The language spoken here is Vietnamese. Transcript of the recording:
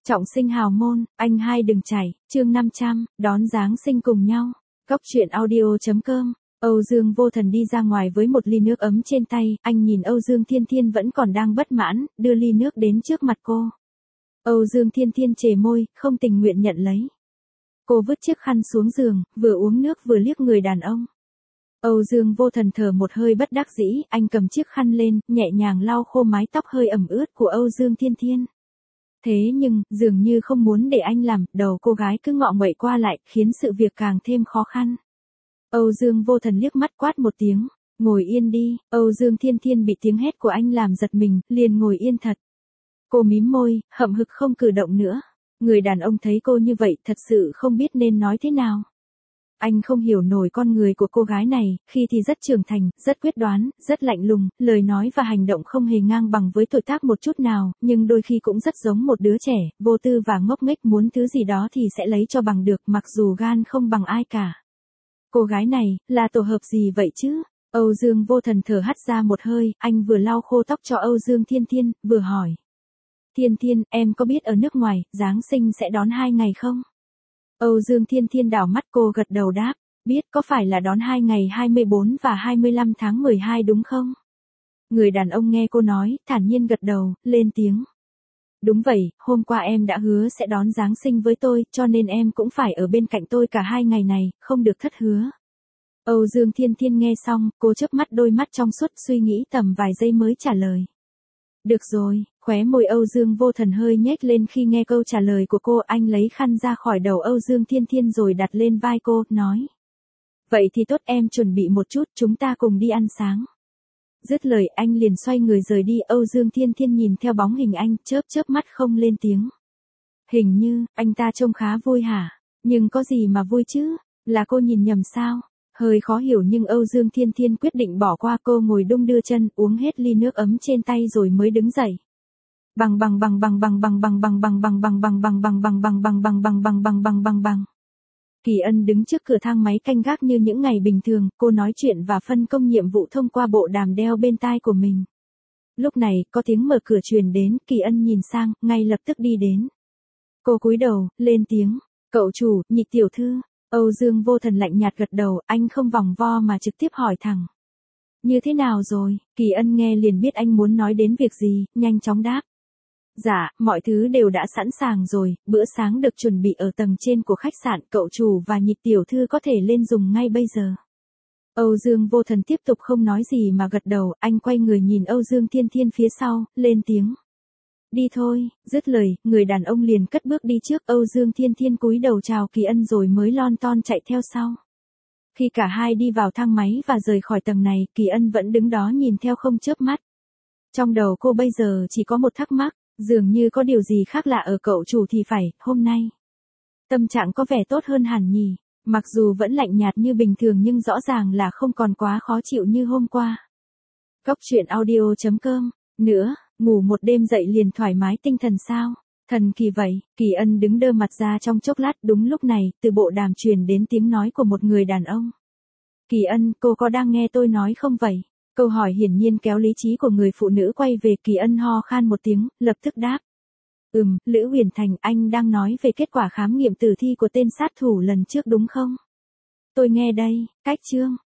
Trọng sinh hào môn, anh hai đừng chảy, chương 500, đón Giáng sinh cùng nhau. Cóc truyện audio.com. Âu Dương Vô Thần đi ra ngoài với một ly nước ấm trên tay, anh nhìn Âu Dương Thiên Thiên vẫn còn đang bất mãn, đưa ly nước đến trước mặt cô. Âu Dương Thiên Thiên chề môi, không tình nguyện nhận lấy. Cô vứt chiếc khăn xuống giường, vừa uống nước vừa liếc người đàn ông. Âu Dương Vô Thần thở một hơi bất đắc dĩ, anh cầm chiếc khăn lên, nhẹ nhàng lau khô mái tóc hơi ẩm ướt của Âu Dương Thiên Thiên. Thế nhưng, dường như không muốn để anh làm, đầu cô gái cứ ngọ nguậy qua lại, khiến sự việc càng thêm khó khăn. Âu Dương Vô Thần liếc mắt quát một tiếng, ngồi yên đi. Âu Dương Thiên Thiên bị tiếng hét của anh làm giật mình, liền ngồi yên thật. Cô mím môi, hậm hực không cử động nữa. Người đàn ông thấy cô như vậy thật sự không biết nên nói thế nào. Anh không hiểu nổi con người của cô gái này, khi thì rất trưởng thành, rất quyết đoán, rất lạnh lùng, lời nói và hành động không hề ngang bằng với tuổi tác một chút nào, nhưng đôi khi cũng rất giống một đứa trẻ, vô tư và ngốc nghếch, muốn thứ gì đó thì sẽ lấy cho bằng được, mặc dù gan không bằng ai cả. Cô gái này, là tổ hợp gì vậy chứ? Âu Dương Vô Thần thở hắt ra một hơi, anh vừa lau khô tóc cho Âu Dương Thiên Thiên, vừa hỏi. Thiên Thiên, em có biết ở nước ngoài, Giáng sinh sẽ đón 2 ngày không? Âu Dương Thiên Thiên đảo mắt, cô gật đầu đáp, biết, có phải là đón 2 ngày 24 và 25 tháng 12 đúng không? Người đàn ông nghe cô nói, thản nhiên gật đầu, lên tiếng. Đúng vậy, hôm qua em đã hứa sẽ đón Giáng sinh với tôi, cho nên em cũng phải ở bên cạnh tôi cả 2 ngày này, không được thất hứa. Âu Dương Thiên Thiên nghe xong, cô chớp mắt đôi mắt trong suốt, suy nghĩ tầm vài giây mới trả lời. Được rồi, khóe môi Âu Dương Vô Thần hơi nhếch lên khi nghe câu trả lời của cô, anh lấy khăn ra khỏi đầu Âu Dương Thiên Thiên rồi đặt lên vai cô, nói. Vậy thì tốt, em chuẩn bị một chút, chúng ta cùng đi ăn sáng. Dứt lời anh liền xoay người rời đi. Âu Dương Thiên Thiên nhìn theo bóng hình anh, chớp mắt không lên tiếng. Hình như, anh ta trông khá vui hả? Nhưng có gì mà vui chứ? Là cô nhìn nhầm sao? Hơi khó hiểu nhưng Âu Dương Thiên Thiên quyết định bỏ qua cô, ngồi đung đưa chân, uống hết ly nước ấm trên tay rồi mới đứng dậy. Bằng. Kỳ Ân đứng trước cửa thang máy canh gác như những ngày bình thường, cô nói chuyện và phân công nhiệm vụ thông qua bộ đàm đeo bên tai của mình. Lúc này, có tiếng mở cửa truyền đến, Kỳ Ân nhìn sang, ngay lập tức đi đến. Cô cúi đầu, lên tiếng, cậu chủ, Nhịch tiểu thư. Âu Dương Vô Thần lạnh nhạt gật đầu, anh không vòng vo mà trực tiếp hỏi thẳng. Như thế nào rồi? Kỳ Ân nghe liền biết anh muốn nói đến việc gì, nhanh chóng đáp. Dạ, mọi thứ đều đã sẵn sàng rồi, bữa sáng được chuẩn bị ở tầng trên của khách sạn, cậu chủ và Nhịch tiểu thư có thể lên dùng ngay bây giờ. Âu Dương Vô Thần tiếp tục không nói gì mà gật đầu, anh quay người nhìn Âu Dương Thiên Thiên phía sau, lên tiếng. Đi thôi. Dứt lời, người đàn ông liền cất bước đi trước. Âu Dương Thiên Thiên cúi đầu chào Kỳ Ân rồi mới lon ton chạy theo sau. Khi cả hai đi vào thang máy và rời khỏi tầng này, Kỳ Ân vẫn đứng đó nhìn theo không chớp mắt. Trong đầu cô bây giờ chỉ có một thắc mắc, dường như có điều gì khác lạ ở cậu chủ thì phải, hôm nay. Tâm trạng có vẻ tốt hơn hẳn nhỉ, mặc dù vẫn lạnh nhạt như bình thường nhưng rõ ràng là không còn quá khó chịu như hôm qua. Cóc truyện audio.com. Nữa, ngủ một đêm dậy liền thoải mái tinh thần sao? Thần kỳ vậy. Kỳ Ân đứng đơ mặt ra trong chốc lát, đúng lúc này, từ bộ đàm truyền đến tiếng nói của một người đàn ông. Kỳ Ân, cô có đang nghe tôi nói không vậy? Câu hỏi hiển nhiên kéo lý trí của người phụ nữ quay về. Kỳ Ân ho khan một tiếng, lập tức đáp. Lữ Huyền Thành, anh đang nói về kết quả khám nghiệm tử thi của tên sát thủ lần trước đúng không? Tôi nghe đây. Cách chương.